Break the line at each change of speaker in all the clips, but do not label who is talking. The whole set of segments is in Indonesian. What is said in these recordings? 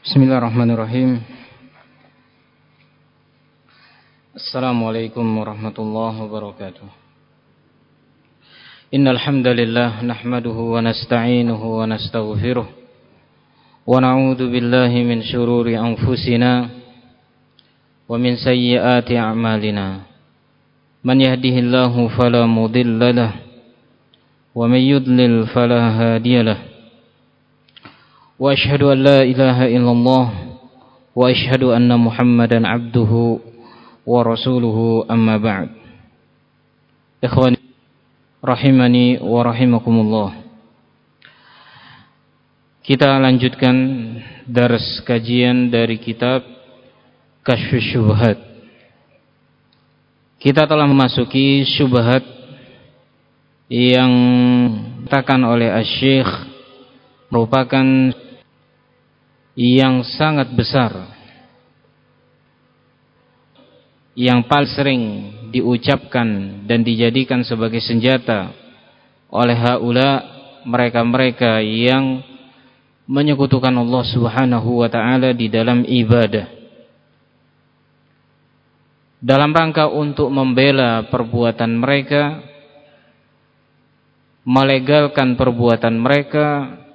Bismillahirrahmanirrahim. Assalamualaikum warahmatullahi wabarakatuh. Innal hamdalillah nahmaduhu wa nasta'inuhu wa nastaghfiruh wa na'udzu billahi min shururi anfusina wa min sayyiati a'malina. Man yahdihillahu fala mudilla lahu wa man yudlil fala hadiya lahu. Wa asyhadu an la ilaha illallah wa asyhadu anna Muhammadan abduhu wa rasuluhu, amma ba'd. Ikhwani rahimani wa rahimakumullah. Kita lanjutkan dars kajian dari kitab Kasyfus Syubhat. Kita telah memasuki syubhat yang dikatakan oleh Asy-Syaikh merupakan yang sangat besar, yang paling sering diucapkan dan dijadikan sebagai senjata oleh haula, mereka-mereka yang menyekutukan Allah Subhanahu wa ta'ala di dalam ibadah, dalam rangka untuk membela perbuatan mereka, melegalkan perbuatan mereka.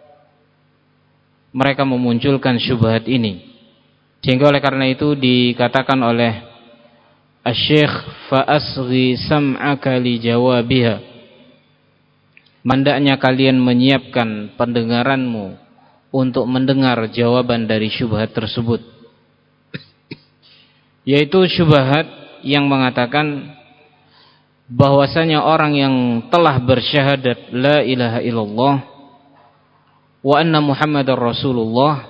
Mereka memunculkan syubhat ini, sehingga oleh karena itu dikatakan oleh Asy-Syaikh fa asghi sam'aka li jawabiha, hendaknya kalian menyiapkan pendengaranmu untuk mendengar jawaban dari syubhat tersebut, yaitu syubhat yang mengatakan bahwasanya orang yang telah bersyahadat la ilaha illallah wa anna Muhammadar Rasulullah,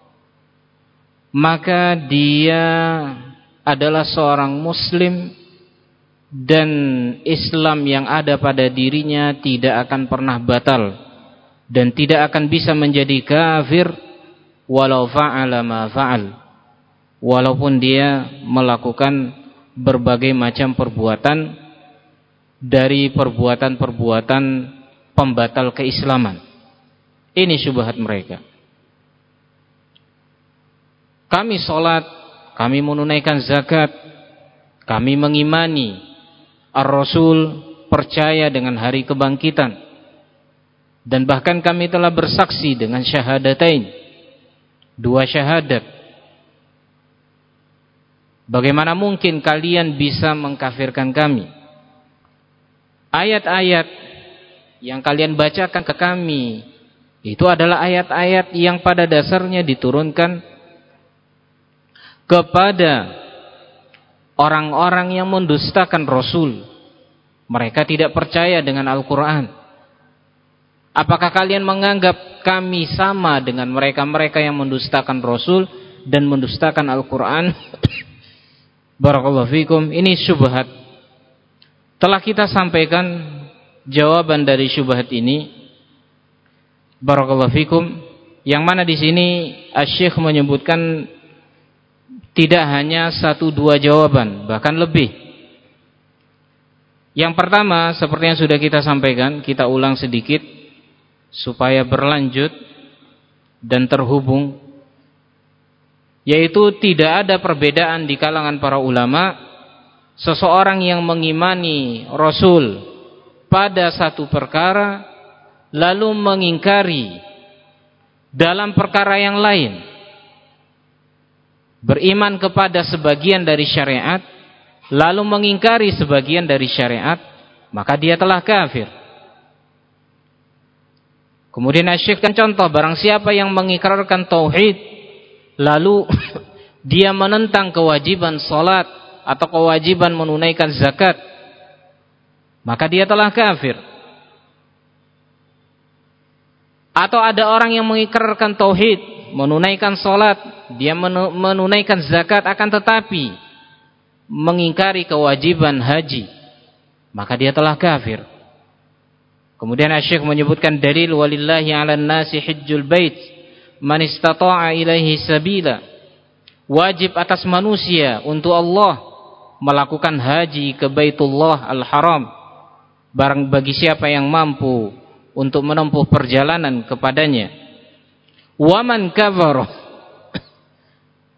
maka dia adalah seorang muslim dan Islam yang ada pada dirinya tidak akan pernah batal dan tidak akan bisa menjadi kafir walau fa'ala ma fa'al, walaupun dia melakukan berbagai macam perbuatan dari perbuatan-perbuatan pembatal keislaman. Ini syubhat mereka. Kami sholat, kami menunaikan zakat, kami mengimani Ar-Rasul, percaya dengan hari kebangkitan, dan bahkan kami telah bersaksi dengan syahadatain, dua syahadat. Bagaimana mungkin kalian bisa mengkafirkan kami? Ayat-ayat yang kalian bacakan ke kami itu adalah ayat-ayat yang pada dasarnya diturunkan kepada orang-orang yang mendustakan Rasul. Mereka tidak percaya dengan Al-Quran. Apakah kalian menganggap kami sama dengan mereka-mereka yang mendustakan Rasul dan mendustakan Al-Quran? Barakallahu fikum. Ini syubhat. Telah kita sampaikan jawaban dari syubhat ini. Barakallahu fikum, yang mana di sini Asy-Syaikh menyebutkan tidak hanya satu dua jawaban, bahkan lebih. Yang pertama, seperti yang sudah kita sampaikan, kita ulang sedikit supaya berlanjut dan terhubung, yaitu tidak ada perbedaan di kalangan para ulama. Seseorang yang mengimani Rasul pada satu perkara lalu mengingkari dalam perkara yang lain, beriman kepada sebagian dari syariat lalu mengingkari sebagian dari syariat, maka dia telah kafir. Kemudian Asy-Syaikh kan contoh, barang siapa yang mengikrarkan tauhid lalu dia menentang kewajiban salat atau kewajiban menunaikan zakat, maka dia telah kafir. Atau ada orang yang mengikrarkan tauhid, menunaikan salat, dia menunaikan zakat, akan tetapi mengingkari kewajiban haji, maka dia telah kafir. Kemudian Asy-Syaikh menyebutkan dalil, walillahi 'alan nasi hajjul bait man istata'a ilaihi sabila. Wajib atas manusia untuk Allah melakukan haji ke Baitullah Al-Haram, barang bagi siapa yang mampu untuk menempuh perjalanan kepadanya. Waman kafara,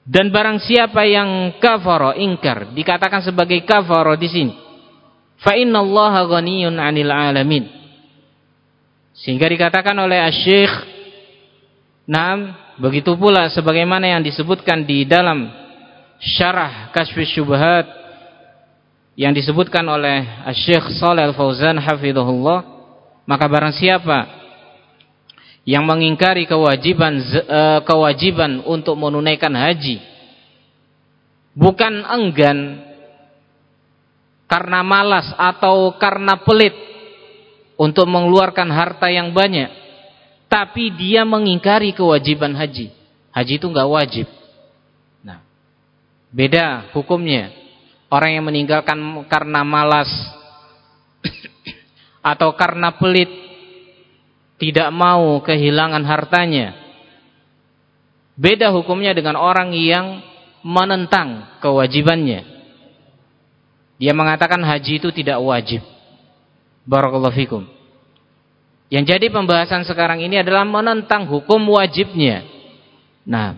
Dan barang siapa yang kafara, ingkar, dikatakan sebagai kafara di sini, fa innallaha ghaniyun 'anil 'alamin. Sehingga dikatakan oleh Asy-Syaikh, naam, begitu pula sebagaimana yang disebutkan di dalam Syarah Kasyfus Syubhat yang disebutkan oleh Asy-Syaikh Shalih Al-Fauzan hafizahullah, maka barang siapa yang mengingkari kewajiban untuk menunaikan haji, bukan enggan karena malas atau karena pelit untuk mengeluarkan harta yang banyak, tapi dia mengingkari kewajiban haji. Haji itu enggak wajib. Nah, beda hukumnya. Orang yang meninggalkan karena malas atau karena pelit, tidak mau kehilangan hartanya, beda hukumnya dengan orang yang menentang kewajibannya. Dia mengatakan haji itu tidak wajib. Barakallahu fikum. Yang jadi pembahasan sekarang ini adalah menentang hukum wajibnya. Nah,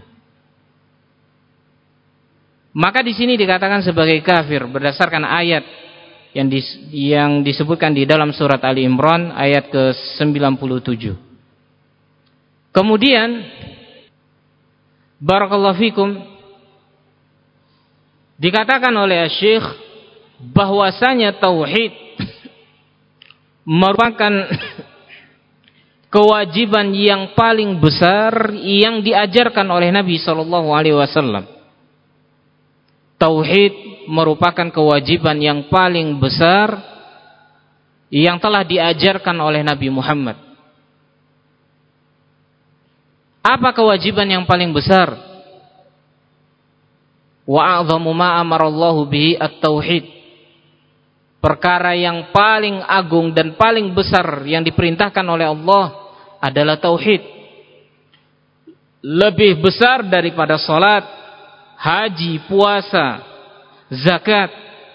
maka di sini dikatakan sebagai kafir berdasarkan ayat yang disebutkan di dalam surat Ali Imran ayat ke-97. Kemudian barakallahu fikum, dikatakan oleh Syekh bahwasanya tauhid merupakan kewajiban yang paling besar yang diajarkan oleh Nabi sallallahu alaihi wasallam. Tauhid merupakan kewajiban yang paling besar yang telah diajarkan oleh Nabi Muhammad. Apa kewajiban yang paling besar? Wa a'dhamu ma amarallahu bihi at-tauhid. Perkara yang paling agung dan paling besar yang diperintahkan oleh Allah adalah tauhid. Lebih besar daripada salat, haji, puasa, zakat.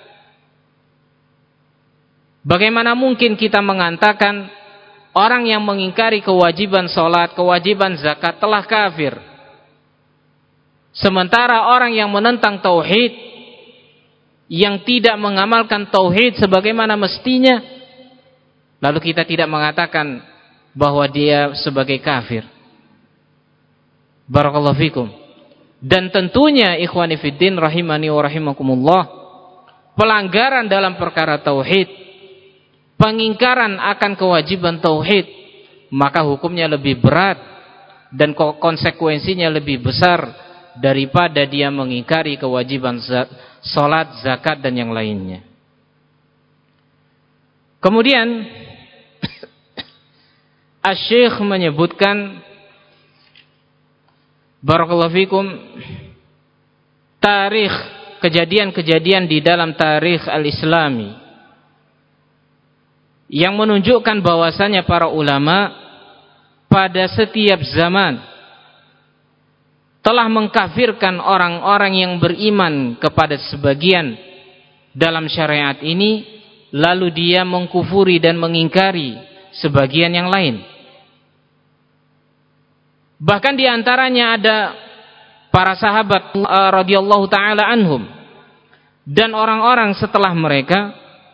Bagaimana mungkin kita mengatakan orang yang mengingkari kewajiban salat, kewajiban zakat telah kafir, sementara orang yang menentang tauhid, yang tidak mengamalkan tauhid sebagaimana mestinya, lalu kita tidak mengatakan bahwa dia sebagai kafir. Barakallahu fikum. Dan tentunya ikhwani fiddin rahimani wa rahimakumullah, pelanggaran dalam perkara tauhid, pengingkaran akan kewajiban tauhid, maka hukumnya lebih berat dan konsekuensinya lebih besar daripada dia mengingkari kewajiban salat, zakat dan yang lainnya. Kemudian Asy-Syaikh menyebutkan barakallahu fikum tarikh, kejadian-kejadian di dalam tarikh al-Islami yang menunjukkan bahwasanya para ulama pada setiap zaman telah mengkafirkan orang-orang yang beriman kepada sebagian dalam syariat ini, lalu dia mengkufuri dan mengingkari sebagian yang lain. Bahkan diantaranya ada para sahabat radhiyallahu taala anhum dan orang-orang setelah mereka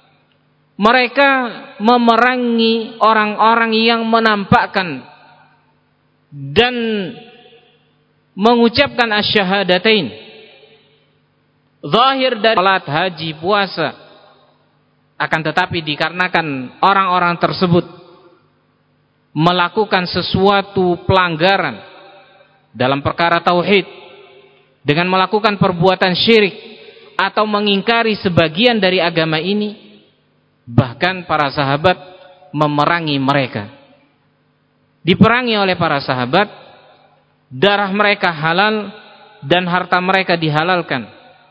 memerangi orang-orang yang menampakkan dan mengucapkan asyhadatain, zahir dari salat, haji, puasa, akan tetapi dikarenakan orang-orang tersebut melakukan sesuatu pelanggaran dalam perkara tauhid dengan melakukan perbuatan syirik atau mengingkari sebagian dari agama ini, bahkan para sahabat memerangi mereka. Diperangi oleh para sahabat, darah mereka halal dan harta mereka dihalalkan.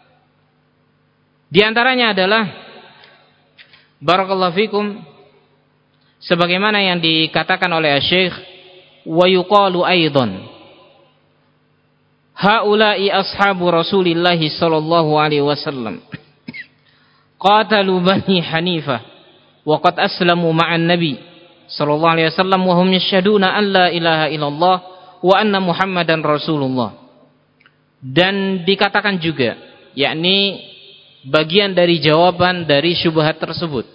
Di antaranya adalah barakallahu fikum, sebagaimana yang dikatakan oleh Syekh, wa yuqalu aidan haula'i ashabu Rasulillah sallallahu alaihi wasallam qatalu bani Hanifah wa qad aslamu ma'an nabi sallallahu alaihi wasallam wa hum yashhaduna an la ilaha illallah wa anna Muhammadan Rasulullah. Dan dikatakan juga, yakni bagian dari jawaban dari syubhat tersebut,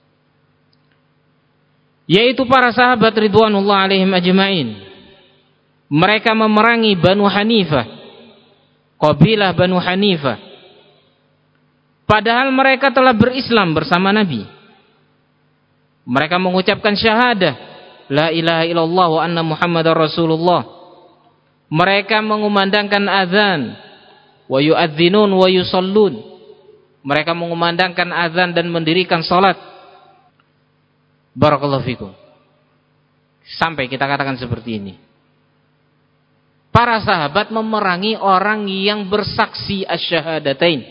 yaitu para sahabat ridwanullah alaihim ajma'in, mereka memerangi Banu Hanifah, kabilah Banu Hanifah, padahal mereka telah berislam bersama Nabi. Mereka mengucapkan syahadah la ilaha illallah wa anna muhammadar rasulullah. Mereka mengumandangkan azan, wa yu'adzinun wa yusallun. Mereka mengumandangkan azan dan mendirikan salat. Barakallahu fikum. Sampai kita katakan seperti ini. Para sahabat memerangi orang yang bersaksi asyhadatain.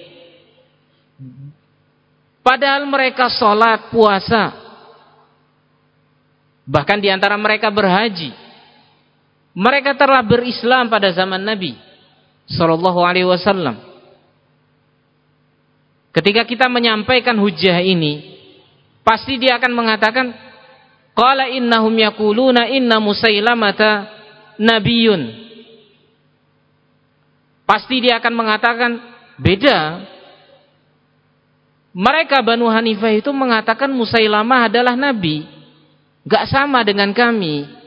Padahal mereka salat, puasa. Bahkan di antara mereka berhaji. Mereka telah berislam pada zaman Nabi sallallahu alaihi wasallam. Ketika kita menyampaikan hujjah ini, pasti dia akan mengatakan, qala innahum yaquluna inna Musailamata nabiyyun. Pasti dia akan mengatakan, beda. Mereka Banu Hanifah itu mengatakan Musailamah adalah nabi, enggak sama dengan kami.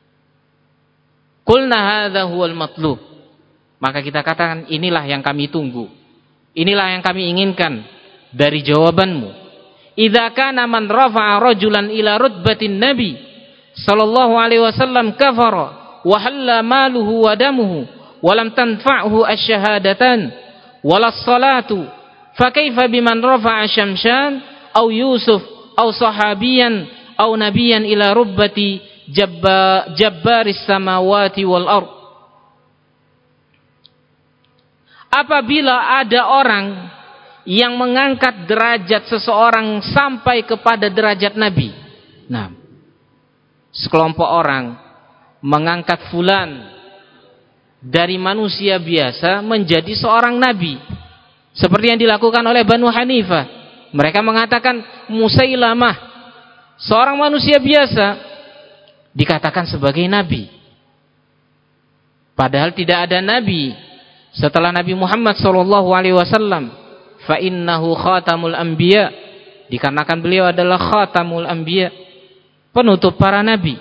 Qulna hadza huwal matlub. Maka kita katakan, inilah yang kami tunggu. Inilah yang kami inginkan dari jawabanmu. Idza kana man rafa'a rajulan ila rutbatin nabi sallallahu alaihi wasallam kafara wa halla maluhu wa damuhu wa lam tanfa'hu asy-syahadatan wala as-salatu fa kaifa biman rafa'a Syamshan aw Yusuf aw sahabiyan aw nabiyan ila rubbati jabbaris samawati wal ard. Apabila ada orang yang mengangkat derajat seseorang sampai kepada derajat Nabi. Nah, sekelompok orang mengangkat fulan dari manusia biasa menjadi seorang nabi, seperti yang dilakukan oleh Banu Hanifah. Mereka mengatakan Musailamah, seorang manusia biasa, dikatakan sebagai nabi, padahal tidak ada nabi setelah Nabi Muhammad SAW. Fa innahu khatamul anbiya, dikarenakan beliau adalah khatamul anbiya, penutup para nabi.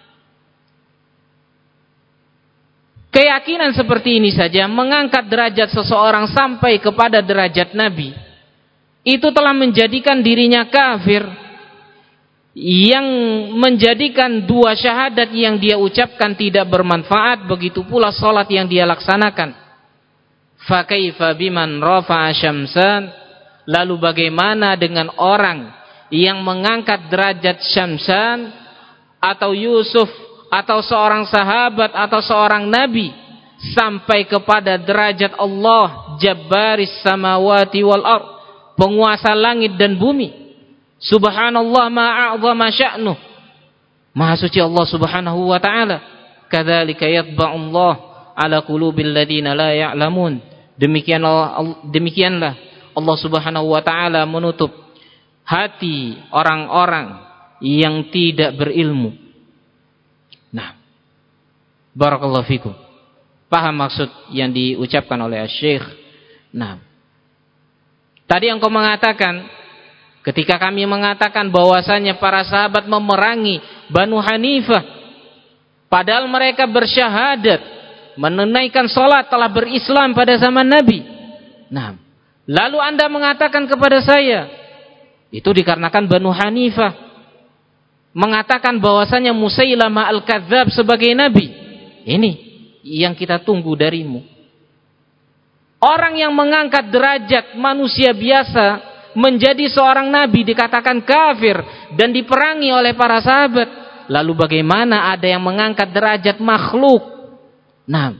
Keyakinan seperti ini saja, mengangkat derajat seseorang sampai kepada derajat nabi, itu telah menjadikan dirinya kafir, yang menjadikan dua syahadat yang dia ucapkan tidak bermanfaat, begitu pula salat yang dia laksanakan. Fa kaifa biman rafa'a Syamsan, lalu bagaimana dengan orang yang mengangkat derajat Syamsan atau Yusuf atau seorang sahabat atau seorang nabi sampai kepada derajat Allah Jabbaris samawati wal ard, penguasa langit dan bumi. Subhanallah ma'a'zama sya'nuh, maha suci Allah subhanahu wa ta'ala. Kadzalika yatba'ullah ala qulubil ladina la ya'lamun. Demikianlah Allah subhanahu wa ta'ala menutup hati orang-orang yang tidak berilmu. Nah, barakallahu fikum. Paham maksud yang diucapkan oleh Syekh? Nah, tadi engkau mengatakan, ketika kami mengatakan bahwasanya para sahabat memerangi Banu Hanifah, padahal mereka bersyahadat, menunaikan salat, telah berislam pada zaman Nabi. Nah, lalu Anda mengatakan kepada saya, itu dikarenakan Banu Hanifah mengatakan bahwasanya Musailamah al-Kadzdzab sebagai nabi. Ini yang kita tunggu darimu. Orang yang mengangkat derajat manusia biasa menjadi seorang nabi dikatakan kafir dan diperangi oleh para sahabat. Lalu bagaimana ada yang mengangkat derajat makhluk, nah,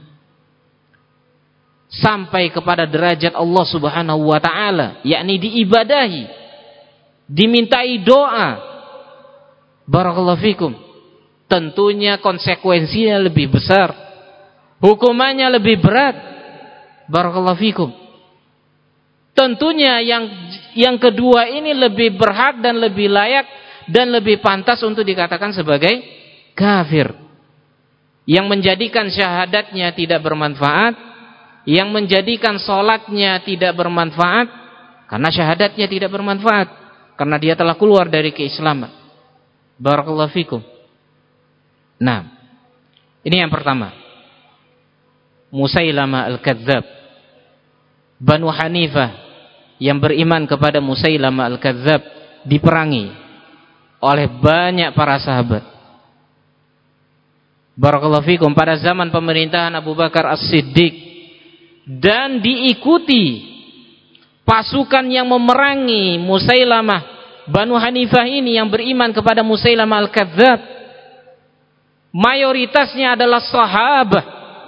sampai kepada derajat Allah subhanahu wa ta'ala, yakni diibadahi, dimintai doa. Barakallahu fikum. Tentunya konsekuensinya lebih besar, hukumannya lebih berat. Barakallahu fikum. Tentunya yang kedua ini lebih berhak dan lebih layak dan lebih pantas untuk dikatakan sebagai kafir, yang menjadikan syahadatnya tidak bermanfaat, yang menjadikan sholatnya tidak bermanfaat karena syahadatnya tidak bermanfaat, karena dia telah keluar dari keislaman. Barakallahu fikum. Nah, ini yang pertama, Musailamah al-Kadzdzab. Banu Hanifah yang beriman kepada Musailamah al-Kadzdzab diperangi oleh banyak para sahabat. Barakallahu fikum, pada zaman pemerintahan Abu Bakar As-Siddiq, dan diikuti pasukan yang memerangi Musailamah Banu Hanifah ini yang beriman kepada Musailamah al-Kadzdzab. Mayoritasnya adalah sahabat.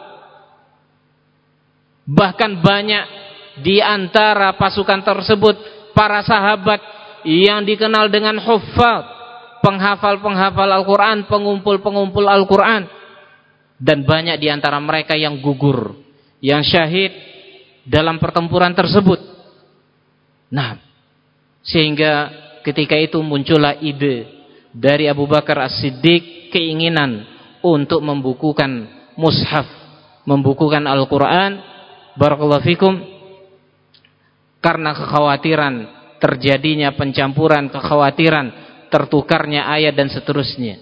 Bahkan banyak di antara pasukan tersebut para sahabat yang dikenal dengan huffaz, penghafal-penghafal Al-Quran, pengumpul-pengumpul Al-Quran. Dan banyak di antara mereka yang gugur, yang syahid dalam pertempuran tersebut. Nah, sehingga ketika itu muncullah ide dari Abu Bakar As-Siddiq, keinginan untuk membukukan mushaf, membukukan Al-Quran. Barakallahu fikum, karena kekhawatiran terjadinya pencampuran, kekhawatiran tertukarnya ayat dan seterusnya.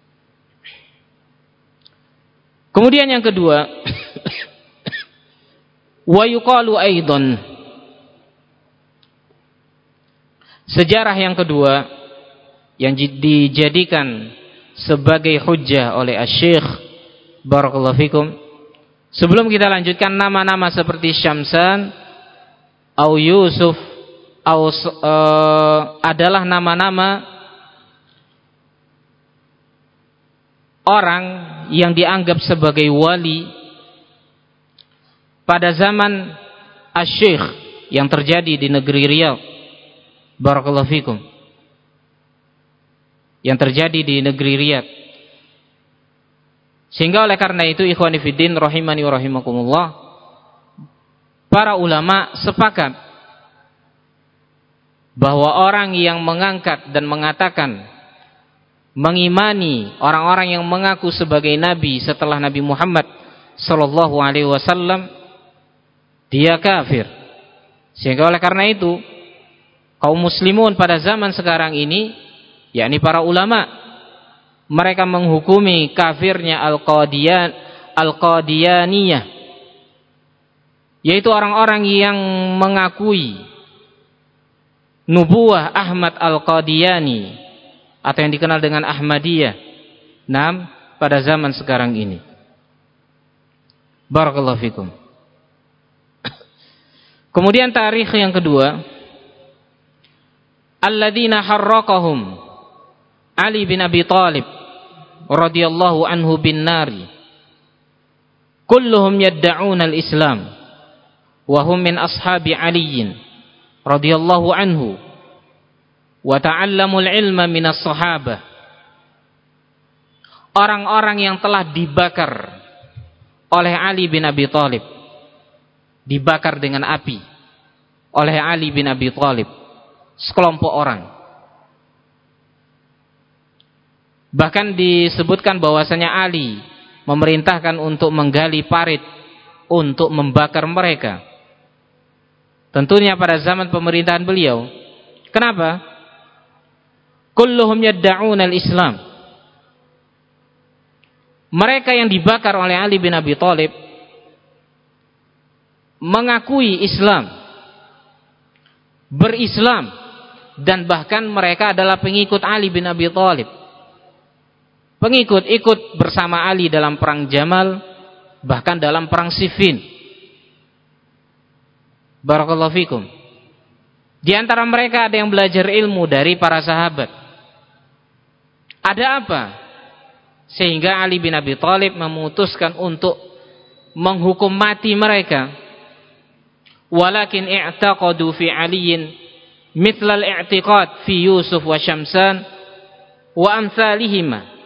Kemudian yang kedua, wa yuqalu aidan, sejarah yang kedua yang dijadikan sebagai hujjah oleh Asy-Syaikh, barakallahu fikum. Sebelum kita lanjutkan, nama-nama seperti Syamsan atau Yusuf adalah nama-nama orang yang dianggap sebagai wali pada zaman Asy-Syaikh yang terjadi di negeri Riyadh. Barakallahu fikum. Yang terjadi di negeri Riyadh. Sehingga oleh karena itu, ikhwani fiddin rahimani wa rahimakumullah, para ulama sepakat bahwa orang yang mengangkat dan mengatakan, mengimani orang-orang yang mengaku sebagai nabi setelah Nabi Muhammad sallallahu alaihi wasallam, dia kafir. Sehingga oleh karena itu, kaum muslimun pada zaman sekarang ini, yakni para ulama, mereka menghukumi kafirnya Al-Qadiyaniyah, yaitu orang-orang yang mengakui nubuwah Ahmad Al-Qadiyani atau yang dikenal dengan Ahmadiyah. Nah, pada zaman sekarang ini. Barakallahu fikum. Kemudian tarikh yang kedua, alladzina harraqahum Ali bin Abi Thalib radhiyallahu anhu bin nari, kulluhum yadda'una al-Islam wa hum min ashabi Ali radhiyallahu anhu wa ta'allamu al-ilma min as-sahabah. Orang-orang yang telah dibakar oleh Ali bin Abi Thalib, dibakar dengan api oleh Ali bin Abi Thalib, sekelompok orang. Bahkan disebutkan bahwasanya Ali memerintahkan untuk menggali parit untuk membakar mereka. Tentunya pada zaman pemerintahan beliau. Kenapa? Kulluhum yadda'una al-Islam. Mereka yang dibakar oleh Ali bin Abi Thalib mengakui Islam, berislam, dan bahkan mereka adalah pengikut Ali bin Abi Thalib. Pengikut, ikut bersama Ali dalam perang Jamal, bahkan dalam perang Siffin. Barakallahu fikum. Di antara mereka ada yang belajar ilmu dari para sahabat. Ada apa? Sehingga Ali bin Abi Thalib memutuskan untuk menghukum mati mereka. Walakin i'taqadu fi Aliyin mithla al-i'tiqad fi Yusuf wa Syamsan wa amsalihima.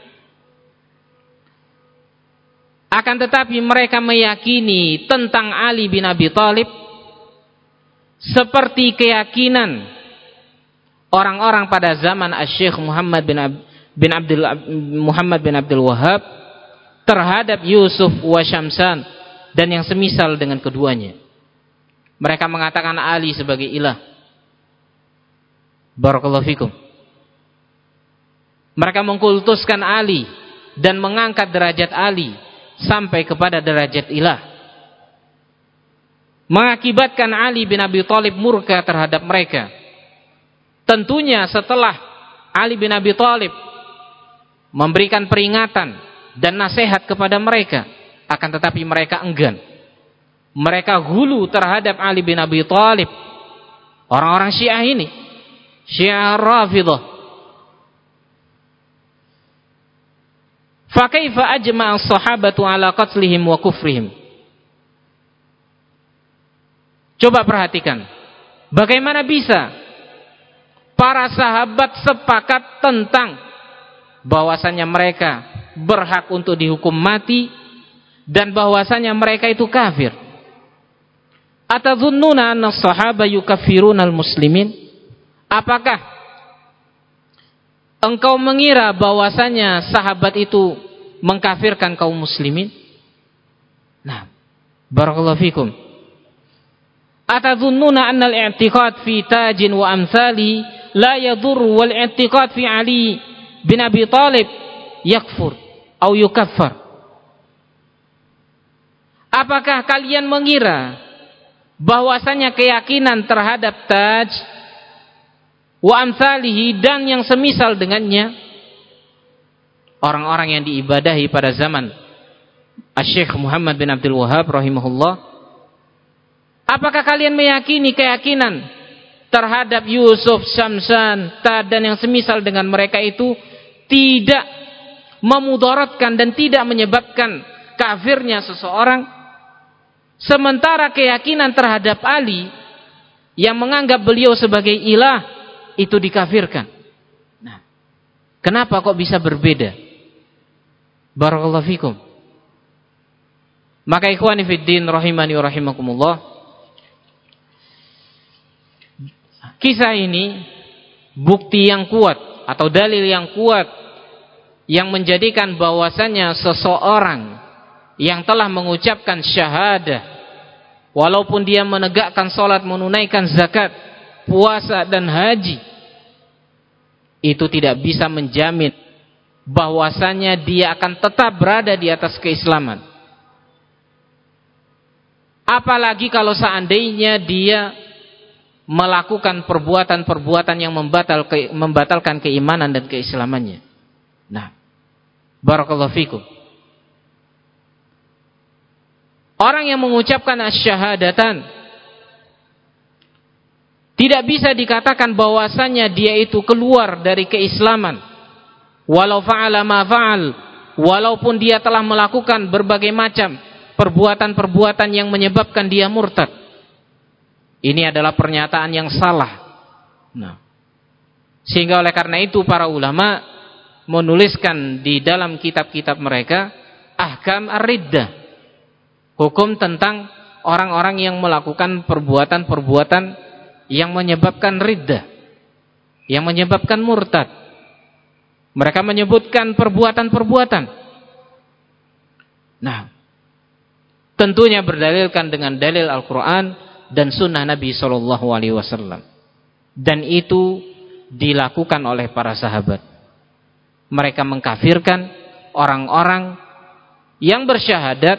Akan tetapi mereka meyakini tentang Ali bin Abi Thalib seperti keyakinan orang-orang pada zaman Asy-Syaikh Muhammad bin Abdul Wahhab terhadap Yusuf wa Syamsan, dan yang semisal dengan keduanya. Mereka mengatakan Ali sebagai ilah. Barakallahu fikum. Mereka mengkultuskan Ali dan mengangkat derajat Ali sampai kepada derajat ilah, mengakibatkan Ali bin Abi Thalib murka terhadap mereka. Tentunya setelah Ali bin Abi Thalib memberikan peringatan dan nasihat kepada mereka, akan tetapi mereka enggan. Mereka hulu terhadap Ali bin Abi Thalib. Orang-orang Syiah ini, Syiah Rafidhah. Fa kaifa ajma'a as-sahabatu ala qatlihim wa kufrihim? Coba perhatikan, bagaimana bisa para sahabat sepakat tentang bahwasannya mereka berhak untuk dihukum mati dan bahwasannya mereka itu kafir. Atadhunnuna anna as-sahaba yukaffiruna al-muslimin? Apakah engkau mengira bahwasannya sahabat itu mengkafirkan kaum muslimin? Nah, barakallahu fikum. Atadhunnuna anna al-i'tiqad fi tajin wa amthali la yadur wal i'tiqad fi Ali bin Abi Thalib yakfur atau yukaffar? Apakah kalian mengira bahwasanya keyakinan terhadap taj wa amthalihi dan yang semisal dengannya, orang-orang yang diibadahi pada zaman Asy-Syaikh Muhammad bin Abdul Wahhab rahimahullah, apakah kalian meyakini keyakinan terhadap Yusuf, Syamsan, Tad dan yang semisal dengan mereka itu tidak memudaratkan dan tidak menyebabkan kafirnya seseorang, sementara keyakinan terhadap Ali yang menganggap beliau sebagai ilah itu dikafirkan? Nah, kenapa kok bisa berbeda? Barakallahu fikum. Maka ikhwani fiddin rahimani wa rahimakumullah, kisah ini bukti yang kuat atau dalil yang kuat yang menjadikan bahwasannya seseorang yang telah mengucapkan syahadah, walaupun dia menegakkan salat, menunaikan zakat, puasa dan haji, itu tidak bisa menjamin bahwasannya dia akan tetap berada di atas keislaman. Apalagi kalau seandainya dia melakukan perbuatan-perbuatan yang membatalkan keimanan dan keislamannya. Nah, barakallahu fikum. Orang yang mengucapkan asyhadatan tidak bisa dikatakan bahwasannya dia itu keluar dari keislaman, walau fa'ala ma fa'al, walaupun dia telah melakukan berbagai macam perbuatan-perbuatan yang menyebabkan dia murtad. Ini adalah pernyataan yang salah. Nah, sehingga oleh karena itu para ulama menuliskan di dalam kitab-kitab mereka ahkam ar-riddah, hukum tentang orang-orang yang melakukan perbuatan-perbuatan yang menyebabkan riddah, yang menyebabkan murtad. Mereka menyebutkan perbuatan-perbuatan. Nah, tentunya berdalilkan dengan dalil Al-Quran dan sunnah Nabi SAW. Dan itu dilakukan oleh para sahabat. Mereka mengkafirkan orang-orang yang bersyahadat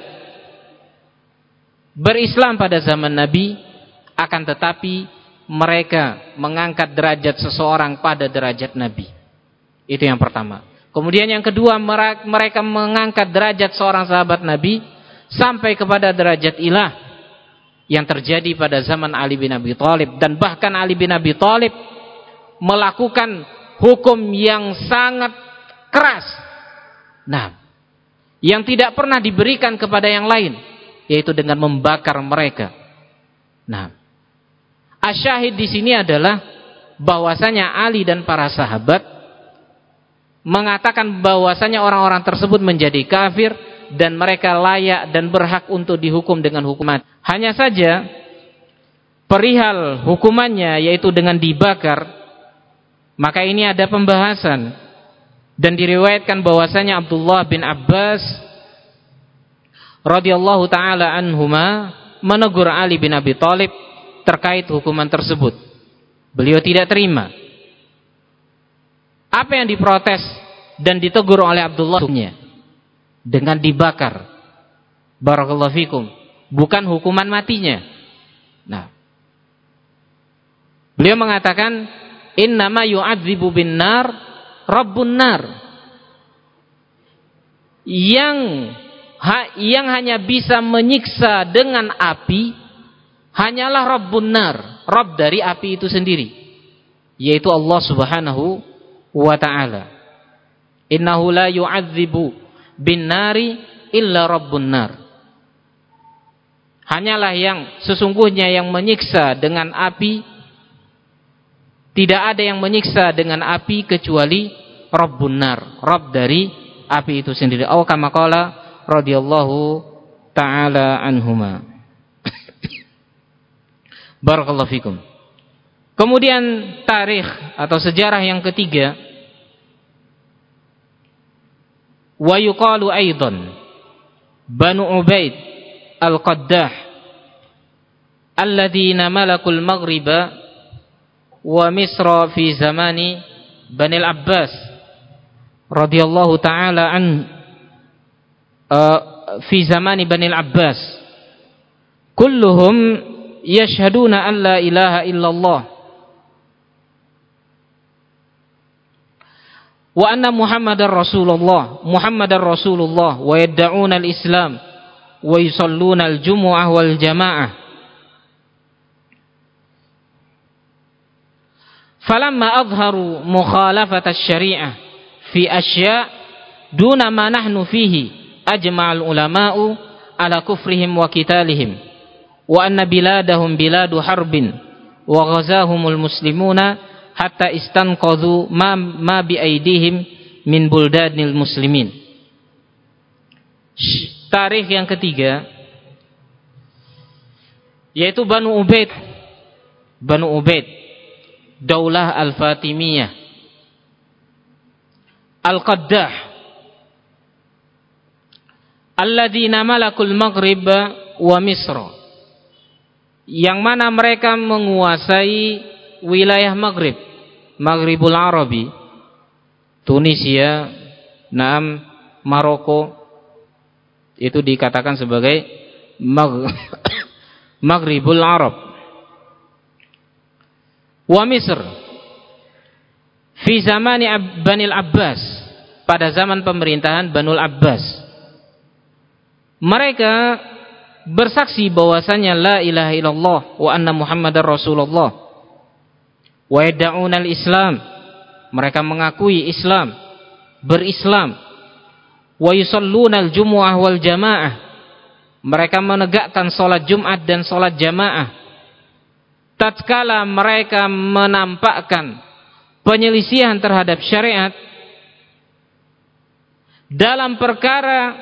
berislam pada zaman Nabi, akan tetapi mereka mengangkat derajat seseorang pada derajat Nabi. Itu yang pertama. Kemudian yang kedua, mereka mengangkat derajat seorang sahabat Nabi sampai kepada derajat ilah, yang terjadi pada zaman Ali bin Abi Thalib. Dan bahkan Ali bin Abi Thalib melakukan hukum yang sangat keras, nah, yang tidak pernah diberikan kepada yang lain, yaitu dengan membakar mereka. Nah, asyahid di sini adalah bahwasanya Ali dan para sahabat mengatakan bahwasanya orang-orang tersebut menjadi kafir dan mereka layak dan berhak untuk dihukum dengan hukum mati. Hanya saja perihal hukumannya, yaitu dengan dibakar, maka ini ada pembahasan. Dan diriwayatkan bahwasanya Abdullah bin Abbas radhiyallahu taala anhuma menegur Ali bin Abi Thalib terkait hukuman tersebut. Beliau tidak terima. Apa yang diprotes dan ditegur oleh Abdullah dengan dibakar. Barakallahu fikum. Bukan hukuman matinya. Nah, beliau mengatakan innama yu'adzibu bin nar rabbun nar. Yang hanya bisa menyiksa dengan api hanyalah rabbun nar, Rabb dari api itu sendiri, yaitu Allah Subhanahu wa ta'ala. Innahu la yu'adzibu bin nari illa rabbun nar. Hanyalah yang sesungguhnya yang menyiksa dengan api, tidak ada yang menyiksa dengan api kecuali rabbun nar, Rabb dari api itu sendiri. Aw kama qala radhiyallahu ta'ala anhuma. Barakallahu fikum. Kemudian tarikh atau sejarah yang ketiga, wa yuqalu aidan Banu Ubaid al-Qaddah alladziina malakul maghriba wa Misra fi zamani Bani al-Abbas radhiyallahu ta'ala an fi zamani Bani al-Abbas kulluhum yashhaduna an la ilaha illallah wa anna Muhammadar Rasulullah wa yad'una al-Islam wa yusalluna al-jumu'ah wal jamaa'ah. Falamma adharu mukhalafata asy-syari'ah fi asya' duna ma nahnu fihi ajma'al ulama'u ala kufrihim wa qitalihim wa anna biladahum biladu harbin wa ghazahumul muslimuna hatta istanqadhu ma bi aidihim min buldanil muslimin. Tarikh yang ketiga yaitu Banu Ubaid, Daulah Al-Fatimiyah, Al-Qaddah alladzina malakul maghrib wa Misra, yang mana mereka menguasai wilayah Maghrib, Maghribul Arabi, Tunisia, Maroko, itu dikatakan sebagai Maghribul Arab. Wa Misr fi zamani Bani al-Abbas, pada zaman pemerintahan Banul Abbas. Mereka bersaksi bahwasanya la ilaha illallah wa anna Muhammadar Rasulullah wa yad'una al-Islam, mereka mengakui Islam, berislam, wa yusalluna al-jumu'ah wal jamaa'ah, mereka menegakkan salat Jumat dan salat jamaah. Tatkala mereka menampakkan penyelisihan terhadap syariat dalam perkara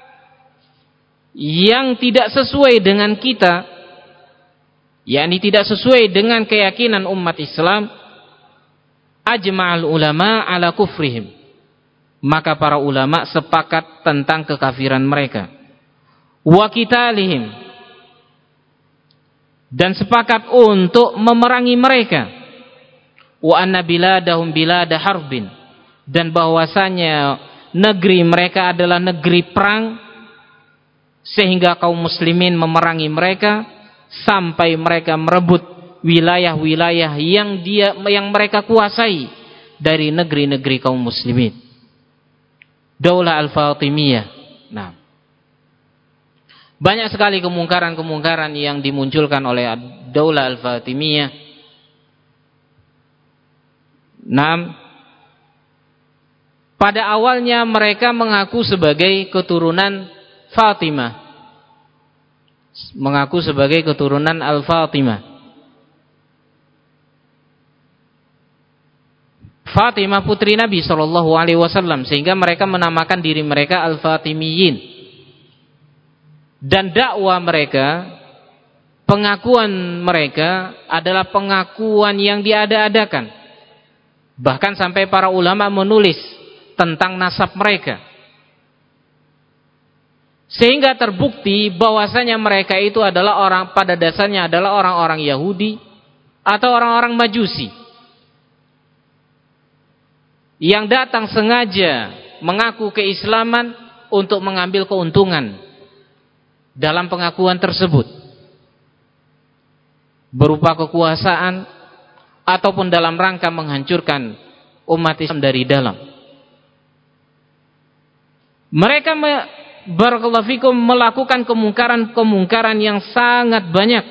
yang tidak sesuai dengan kita, yakni tidak sesuai dengan keyakinan umat Islam, ajma'al ulama ala kufrihim, maka para ulama sepakat tentang kekafiran mereka, wa qitalihim, dan sepakat untuk memerangi mereka, wa anna biladahum bilada harbin, dan bahwasanya negeri mereka adalah negeri perang, sehingga kaum muslimin memerangi mereka sampai mereka merebut wilayah-wilayah yang mereka kuasai dari negeri-negeri kaum muslimin. Daulah Al-Fatimiyah. Nah, banyak sekali kemungkaran-kemungkaran yang dimunculkan oleh Daulah Al-Fatimiyah. Nah, pada awalnya mereka mengaku sebagai keturunan Fatimah, mengaku sebagai keturunan Al-Fatimah. Fatimah putri Nabi SAW, sehingga mereka menamakan diri mereka Al-Fatimiyin. Dan dakwah mereka, pengakuan mereka adalah pengakuan yang diada-adakan. Bahkan sampai para ulama menulis tentang nasab mereka. Sehingga terbukti bahwasanya mereka itu adalah pada dasarnya adalah orang-orang Yahudi atau orang-orang Majusi yang datang sengaja mengaku keislaman untuk mengambil keuntungan dalam pengakuan tersebut, berupa kekuasaan ataupun dalam rangka menghancurkan umat Islam dari dalam. Mereka barakallahu fikum melakukan kemungkaran yang sangat banyak.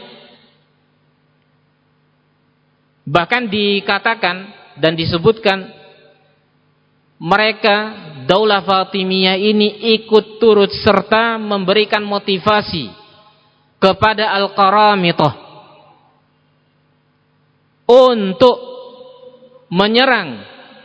Bahkan dikatakan dan disebutkan mereka Daulah Fatimiyah ini ikut turut serta memberikan motivasi kepada Al-Qaramitah untuk menyerang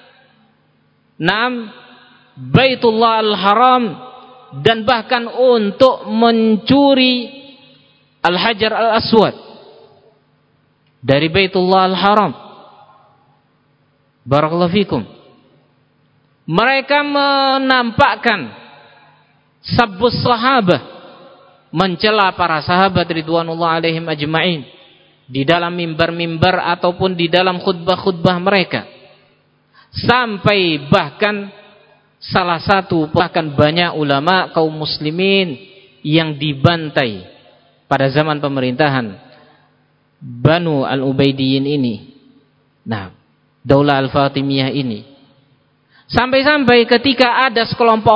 Baitullah Al-Haram dan bahkan untuk mencuri Al-Hajar Al-Aswad dari Baitullah Al-Haram. Barakallahu fikum. Mereka menampakkan sabbus sahabah, mencela para sahabat ridwanullah alaihim ajma'in di dalam mimbar-mimbar ataupun di dalam khutbah-khutbah mereka. Sampai bahkan bahkan banyak ulama kaum muslimin yang dibantai pada zaman pemerintahan Banu Al-Ubaidiyyin ini. Nah, Daulah Al-Fatimiyah ini. Sampai-sampai ketika ada sekelompok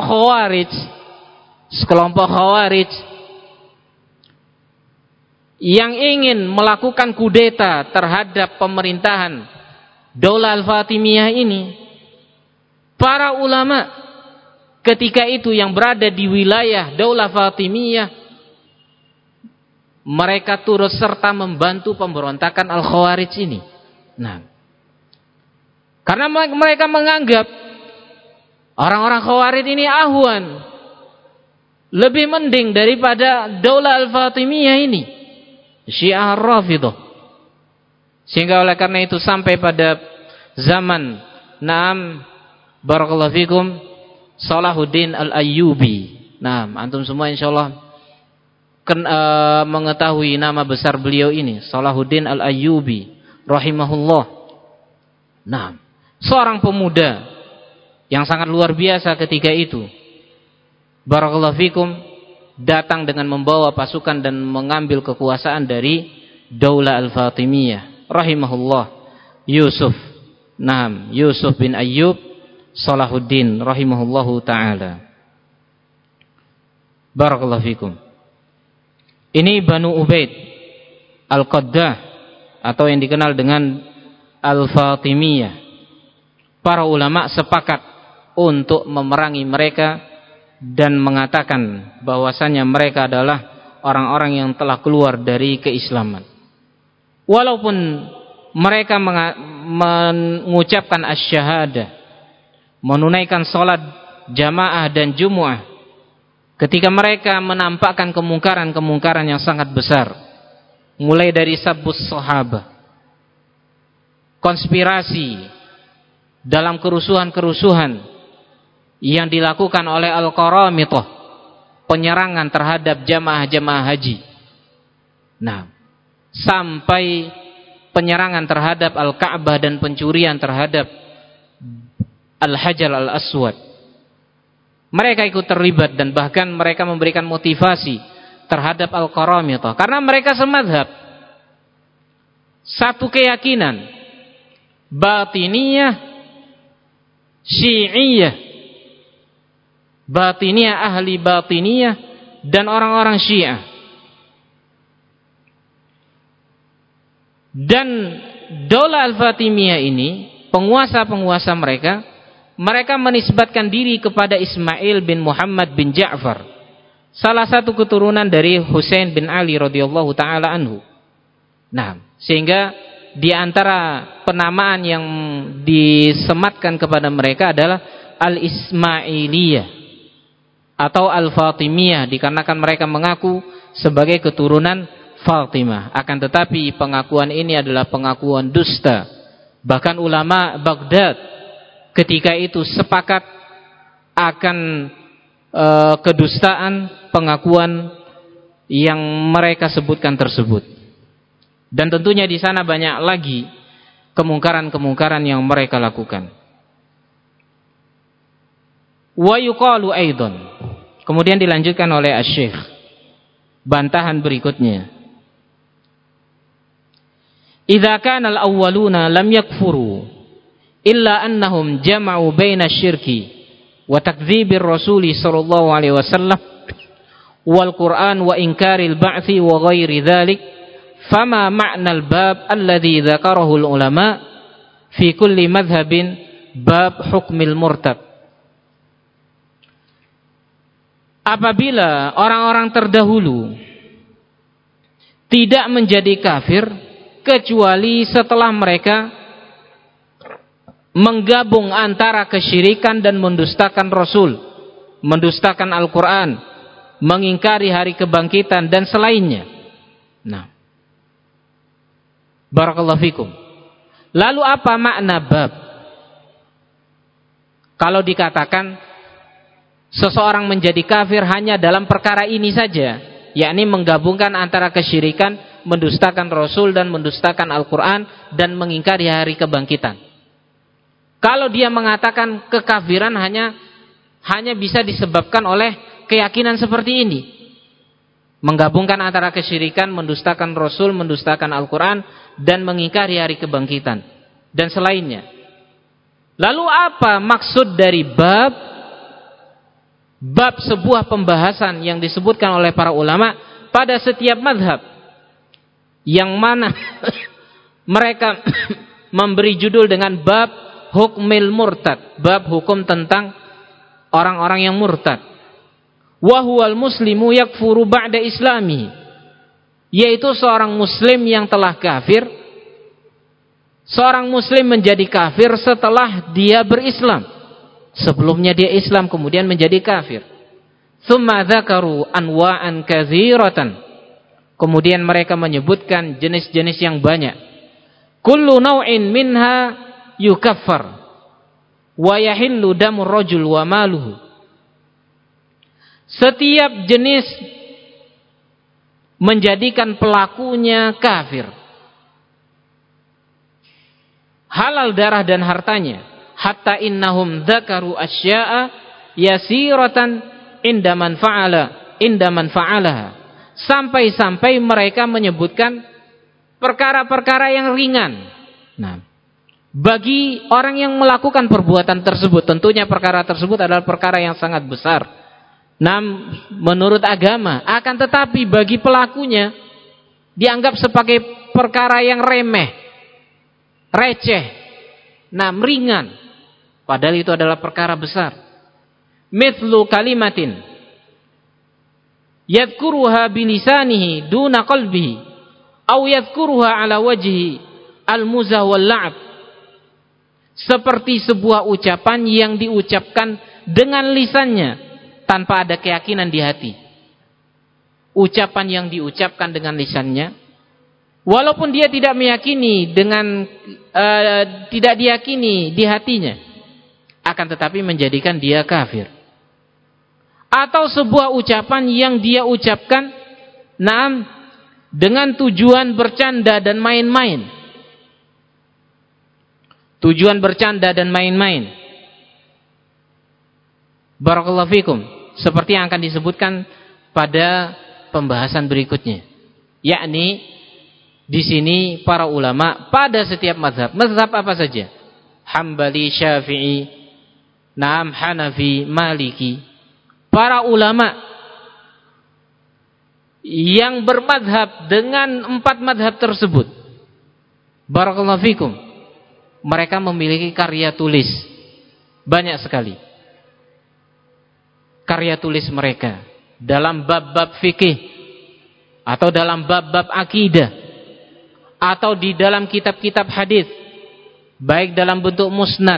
khawarij yang ingin melakukan kudeta terhadap pemerintahan Daulah Al-Fatimiyah ini, para ulama ketika itu yang berada di wilayah Daulah Fatimiyah, mereka turut serta membantu pemberontakan Al-Khawarij ini. Nah, karena mereka menganggap orang-orang Khawarij ini ahwan, lebih mending daripada Daulah Al-Fatimiyah ini, Syiah Rafidah. Sehingga oleh karena itu sampai pada zaman barakallahu fikum Salahuddin Al-Ayyubi. Nah, antum semua insyaallah mengetahui nama besar beliau ini, Salahuddin Al-Ayyubi rahimahullah. Nah, seorang pemuda yang sangat luar biasa ketika itu, barakallahu fikum, datang dengan membawa pasukan dan mengambil kekuasaan dari Daulah Al-Fatimiyah rahimahullah. Yusuf bin Ayyub Salahuddin rahimahullahu ta'ala. Barakallahu fikum. Ini Banu Ubaid Al-Qaddah atau yang dikenal dengan Al-Fatimiyah. Para ulama sepakat untuk memerangi mereka dan mengatakan bahwasanya mereka adalah orang-orang yang telah keluar dari keislaman. Walaupun mereka mengucapkan asy-syahadah, menunaikan salat jamaah dan Jumu'ah, ketika mereka menampakkan kemungkaran yang sangat besar, mulai dari sabbus sahabah, konspirasi dalam kerusuhan-kerusuhan yang dilakukan oleh Al-Qaramitah, penyerangan terhadap jamaah-jamaah haji. Nah, sampai penyerangan terhadap Al-Ka'bah dan pencurian terhadap Al-Hajar Al-Aswad. Mereka ikut terlibat dan bahkan mereka memberikan motivasi terhadap Al-Qaramitah karena mereka semadzhab. Satu keyakinan, batiniyah, syi'iyah. Batiniyah, ahli batiniyah dan orang-orang Syiah. Dan Daulah Al-Fatimiyah ini, penguasa-penguasa mereka menisbatkan diri kepada Ismail bin Muhammad bin Ja'far, salah satu keturunan dari Husain bin Ali radhiyallahu taala anhu. Nah, sehingga di antara penamaan yang disematkan kepada mereka adalah Al-Ismailiyah atau Al-Fatimiyah, dikarenakan mereka mengaku sebagai keturunan Fatimah. Akan tetapi pengakuan ini adalah pengakuan dusta. Bahkan ulama Baghdad ketika itu sepakat akan kedustaan, pengakuan yang mereka sebutkan tersebut. Dan tentunya di sana banyak lagi kemungkaran-kemungkaran yang mereka lakukan. Wa yuqalu aidan. Kemudian dilanjutkan oleh Asy-Syaikh bantahan berikutnya. Idza kana al-awwaluna lam yakfuru illa annahum jama'u baina asy-syirki wa takdzibir rasul sallallahu alaihi wasallam wal Qur'an wa inkaril ba'tsi wa ghairi dzalik, fama ma'nal bab alladhi dzakarahu al ulama fi kulli madhhabin bab hukmil murtad. Apabila orang-orang terdahulu tidak menjadi kafir kecuali setelah mereka menggabung antara kesyirikan dan mendustakan Rasul, mendustakan Al-Quran, mengingkari hari kebangkitan dan selainnya. Nah, barakallahu fikum. Lalu apa makna bab? Kalau dikatakan seseorang menjadi kafir hanya dalam perkara ini saja, yakni menggabungkan antara kesyirikan, mendustakan Rasul dan mendustakan Al-Quran dan mengingkari hari kebangkitan. Kalau dia mengatakan kekafiran hanya bisa disebabkan oleh keyakinan seperti ini, menggabungkan antara kesyirikan, mendustakan Rasul, mendustakan Al-Quran dan mengingkari hari kebangkitan dan selainnya. Lalu apa maksud dari bab? Bab sebuah pembahasan yang disebutkan oleh para ulama pada setiap mazhab, yang mana mereka memberi judul dengan bab hukmil murtad, bab hukum tentang orang-orang yang murtad. Wa huwal muslimu yakfuru ba'da islami, yaitu seorang muslim yang telah kafir. Seorang muslim menjadi kafir setelah dia berislam. Sebelumnya dia Islam kemudian menjadi kafir. Tsumma dzakaru anwa'an katsiratan. Kemudian mereka menyebutkan jenis-jenis yang banyak. Kullu naw'in minha yukaffar wa yahillu damur rajul wa maluhu. Setiap jenis menjadikan pelakunya kafir, halal darah dan hartanya. Hatta innahum dzakaru asya'a yasiratan inda man fa'alaha. Sampai-sampai mereka menyebutkan perkara-perkara yang ringan. Nah, bagi orang yang melakukan perbuatan tersebut, tentunya perkara tersebut adalah perkara yang sangat besar. Menurut agama, akan tetapi bagi pelakunya dianggap sebagai perkara yang remeh, receh, ringan. Padahal itu adalah perkara besar. Mithlu kalimatin yadhkuruha bilisanihi duna qalbihi aw yadhkuruha ala wajhi al-muzah wal la'ab. Seperti sebuah ucapan yang diucapkan dengan lisannya tanpa ada keyakinan di hati. Ucapan yang diucapkan dengan lisannya, walaupun dia tidak meyakini tidak diyakini di hatinya, akan tetapi menjadikan dia kafir. Atau sebuah ucapan yang dia ucapkan dengan tujuan bercanda dan main-main. Tujuan bercanda dan main-main. Barakallahu fikum. Seperti yang akan disebutkan pada pembahasan berikutnya. Yakni di sini para ulama pada setiap mazhab. Mazhab apa saja? Hambali, Syafi'i, Hanafi, Maliki. Para ulama yang bermadhab dengan 4 madhab tersebut, barakallahu fikum, mereka memiliki karya tulis banyak sekali. Karya tulis mereka dalam bab-bab fikih atau dalam bab-bab akidah atau di dalam kitab-kitab hadis, baik dalam bentuk musnad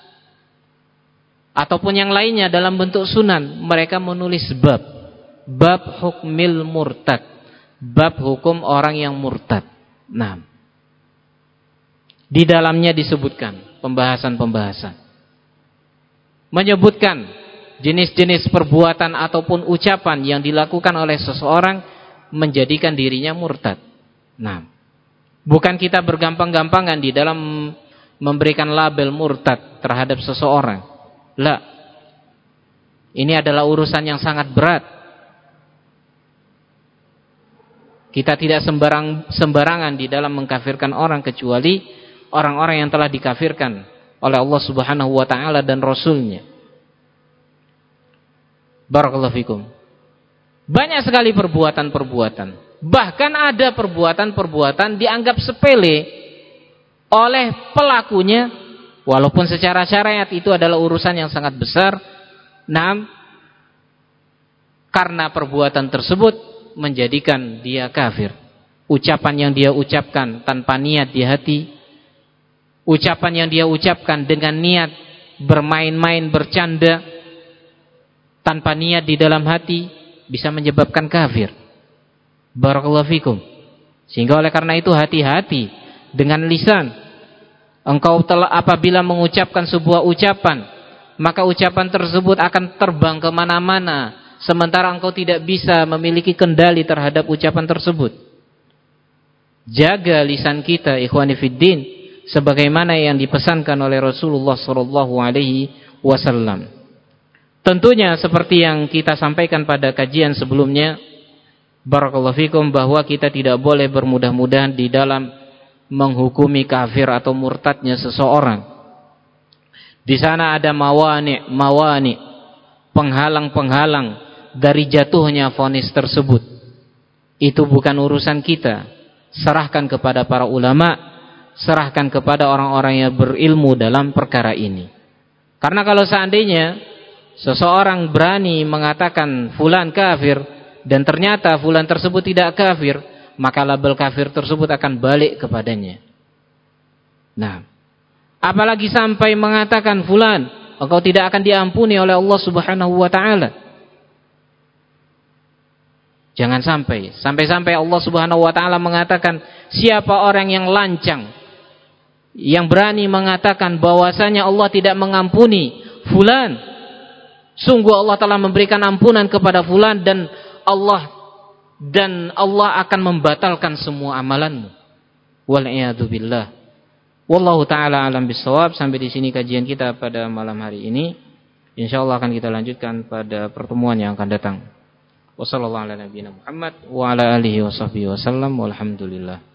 ataupun yang lainnya dalam bentuk sunan. Mereka menulis bab hukmil murtad, bab hukum orang yang murtad. Di dalamnya disebutkan pembahasan-pembahasan, menyebutkan jenis-jenis perbuatan ataupun ucapan yang dilakukan oleh seseorang menjadikan dirinya murtad. Nah, bukan kita bergampang-gampangan di dalam memberikan label murtad terhadap seseorang. La. Ini adalah urusan yang sangat berat. Kita tidak sembarangan di dalam mengkafirkan orang kecuali orang-orang yang telah dikafirkan oleh Allah Subhanahu wa taala dan Rasul-Nya. Barakallahu fikum. Banyak sekali perbuatan-perbuatan. Bahkan ada perbuatan-perbuatan dianggap sepele oleh pelakunya, walaupun secara syariat itu adalah urusan yang sangat besar. Naam, karena perbuatan tersebut menjadikan dia kafir. Ucapan yang dia ucapkan tanpa niat di hati, ucapan yang dia ucapkan dengan niat bermain-main, bercanda tanpa niat di dalam hati, bisa menyebabkan kafir. Barakallahu fikum. Sehingga oleh karena itu hati-hati dengan lisan. Engkau telah apabila mengucapkan sebuah ucapan, maka ucapan tersebut akan terbang kemana-mana, sementara engkau tidak bisa memiliki kendali terhadap ucapan tersebut. Jaga lisan kita, ikhwani fiddin, sebagaimana yang dipesankan oleh Rasulullah SAW. Tentunya seperti yang kita sampaikan pada kajian sebelumnya, barakallahu fikum, bahwa kita tidak boleh bermudah-mudahan di dalam menghukumi kafir atau murtadnya seseorang. Di sana ada mawani, penghalang-penghalang dari jatuhnya vonis tersebut. Itu bukan urusan kita. Serahkan kepada para ulama, serahkan kepada orang-orang yang berilmu dalam perkara ini. Karena kalau seandainya seseorang berani mengatakan fulan kafir dan ternyata fulan tersebut tidak kafir, maka label kafir tersebut akan balik kepadanya. Nah, apalagi sampai mengatakan fulan, engkau tidak akan diampuni oleh Allah Subhanahu wa taala. Jangan sampai Allah Subhanahu wa taala mengatakan, siapa orang yang lancang, yang berani mengatakan bahwasanya Allah tidak mengampuni fulan, sungguh Allah telah memberikan ampunan kepada fulan dan Allah akan membatalkan semua amalanmu. Wal iyadu billah. Wallahu taala alam bisawab. Sampai di sini kajian kita pada malam hari ini. Insyaallah akan kita lanjutkan pada pertemuan yang akan datang. Wassallallahu ala nabiyina Muhammad wa ala alihi washabbihi wasallam. Walhamdulillah.